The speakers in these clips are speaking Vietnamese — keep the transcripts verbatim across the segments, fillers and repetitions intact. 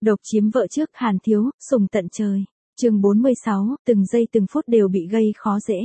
Độc chiếm vợ trước Hàn Thiếu, sùng tận trời. Chương bốn mươi sáu, từng giây từng phút đều bị gây khó dễ.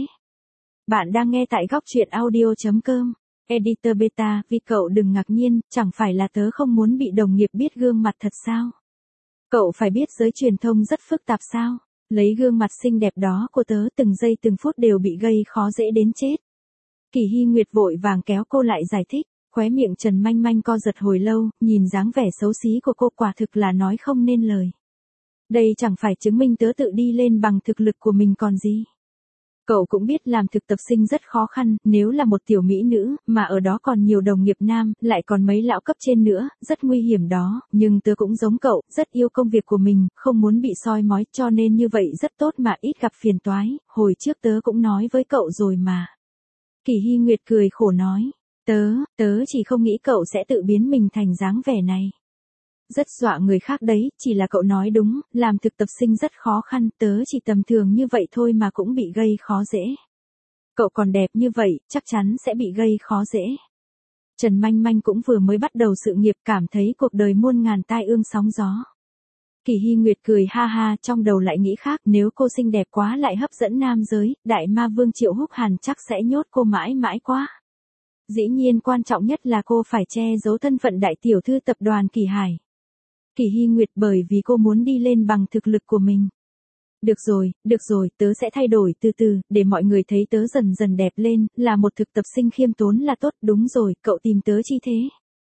Bạn đang nghe tại góc truyện audio chấm com. Editor Beta, vì cậu đừng ngạc nhiên, chẳng phải là tớ không muốn bị đồng nghiệp biết gương mặt thật sao? Cậu phải biết giới truyền thông rất phức tạp sao? Lấy gương mặt xinh đẹp đó của tớ từng giây từng phút đều bị gây khó dễ đến chết. Kỳ Hy Nguyệt vội vàng kéo cô lại giải thích, khóe miệng Trần Manh Manh co giật hồi lâu, nhìn dáng vẻ xấu xí của cô quả thực là nói không nên lời. Đây chẳng phải chứng minh tớ tự đi lên bằng thực lực của mình còn gì. Cậu cũng biết làm thực tập sinh rất khó khăn, nếu là một tiểu mỹ nữ, mà ở đó còn nhiều đồng nghiệp nam, lại còn mấy lão cấp trên nữa, rất nguy hiểm đó, nhưng tớ cũng giống cậu, rất yêu công việc của mình, không muốn bị soi mói, cho nên như vậy rất tốt mà ít gặp phiền toái, hồi trước tớ cũng nói với cậu rồi mà. Kỳ Hy Nguyệt cười khổ nói, tớ, tớ chỉ không nghĩ cậu sẽ tự biến mình thành dáng vẻ này. Rất dọa người khác đấy, chỉ là cậu nói đúng, làm thực tập sinh rất khó khăn, tớ chỉ tầm thường như vậy thôi mà cũng bị gây khó dễ. Cậu còn đẹp như vậy, chắc chắn sẽ bị gây khó dễ. Trần Manh Manh cũng vừa mới bắt đầu sự nghiệp, cảm thấy cuộc đời muôn ngàn tai ương sóng gió. Kỳ Hy Nguyệt cười ha ha, trong đầu lại nghĩ khác, nếu cô xinh đẹp quá lại hấp dẫn nam giới, đại ma vương Triệu Húc Hàn chắc sẽ nhốt cô mãi mãi quá. Dĩ nhiên quan trọng nhất là cô phải che giấu thân phận đại tiểu thư tập đoàn Kỳ Hải. Kỳ Hy Nguyệt bởi vì cô muốn đi lên bằng thực lực của mình. Được rồi, được rồi, tớ sẽ thay đổi từ từ, để mọi người thấy tớ dần dần đẹp lên, là một thực tập sinh khiêm tốn là tốt, đúng rồi, cậu tìm tớ chi thế?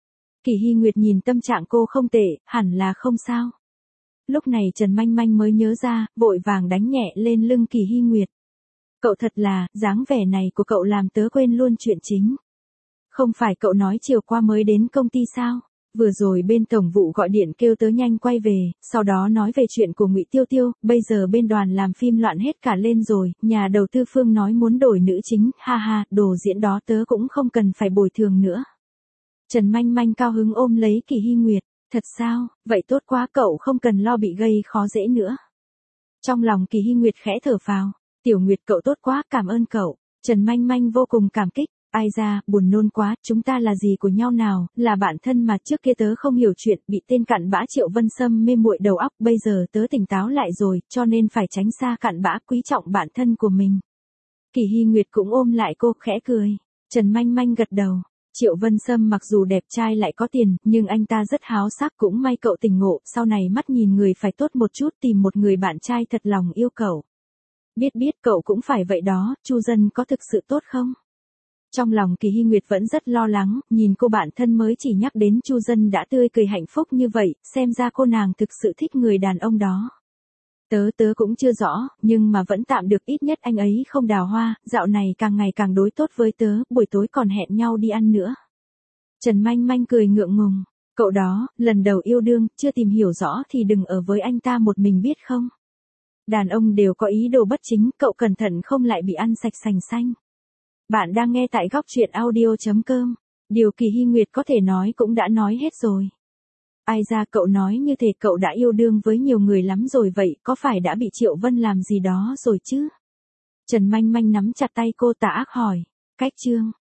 Kỳ Hy Nguyệt nhìn tâm trạng cô không tệ, hẳn là không sao. Lúc này Trần Manh Manh mới nhớ ra, vội vàng đánh nhẹ lên lưng Kỳ Hy Nguyệt. Cậu thật là, dáng vẻ này của cậu làm tớ quên luôn chuyện chính. Không phải cậu nói chiều qua mới đến công ty sao? Vừa rồi bên tổng vụ gọi điện kêu tớ nhanh quay về, sau đó nói về chuyện của Ngụy Tiêu Tiêu, bây giờ bên đoàn làm phim loạn hết cả lên rồi, nhà đầu tư Phương nói muốn đổi nữ chính, ha ha, đồ diễn đó tớ cũng không cần phải bồi thường nữa. Trần Manh Manh cao hứng ôm lấy Kỳ Hy Nguyệt, thật sao, vậy tốt quá, cậu không cần lo bị gây khó dễ nữa. Trong lòng Kỳ Hy Nguyệt khẽ thở phào, Tiểu Nguyệt cậu tốt quá, cảm ơn cậu. Trần Manh Manh vô cùng cảm kích. Ai ra, buồn nôn quá, chúng ta là gì của nhau nào, là bạn thân mà trước kia tớ không hiểu chuyện, bị tên cặn bã Triệu Vân Sâm mê muội đầu óc, bây giờ tớ tỉnh táo lại rồi, cho nên phải tránh xa cặn bã, quý trọng bản thân của mình. Kỳ Hy Nguyệt cũng ôm lại cô, khẽ cười. Trần Manh Manh gật đầu. Triệu Vân Sâm mặc dù đẹp trai lại có tiền, nhưng anh ta rất háo sắc, cũng may cậu tỉnh ngộ, sau này mắt nhìn người phải tốt một chút, tìm một người bạn trai thật lòng yêu cậu. Biết biết cậu cũng phải vậy đó, Chu Dân có thực sự tốt không? Trong lòng Kỳ Hy Nguyệt vẫn rất lo lắng, nhìn cô bạn thân mới chỉ nhắc đến Chu Dân đã tươi cười hạnh phúc như vậy, xem ra cô nàng thực sự thích người đàn ông đó. Tớ tớ cũng chưa rõ, nhưng mà vẫn tạm được, ít nhất anh ấy không đào hoa, dạo này càng ngày càng đối tốt với tớ, buổi tối còn hẹn nhau đi ăn nữa. Trần Manh Manh cười ngượng ngùng, cậu đó, lần đầu yêu đương, chưa tìm hiểu rõ thì đừng ở với anh ta một mình biết không? Đàn ông đều có ý đồ bất chính, cậu cẩn thận không lại bị ăn sạch sành xanh. Bạn đang nghe tại góc truyện audio chấm com. Điều Kỳ Hy Nguyệt có thể nói cũng đã nói hết rồi. Ai ra cậu nói như thế, cậu đã yêu đương với nhiều người lắm rồi vậy, có phải đã bị Triệu Vân làm gì đó rồi chứ? Trần Manh Manh nắm chặt tay cô, tà ác hỏi. Cách chương.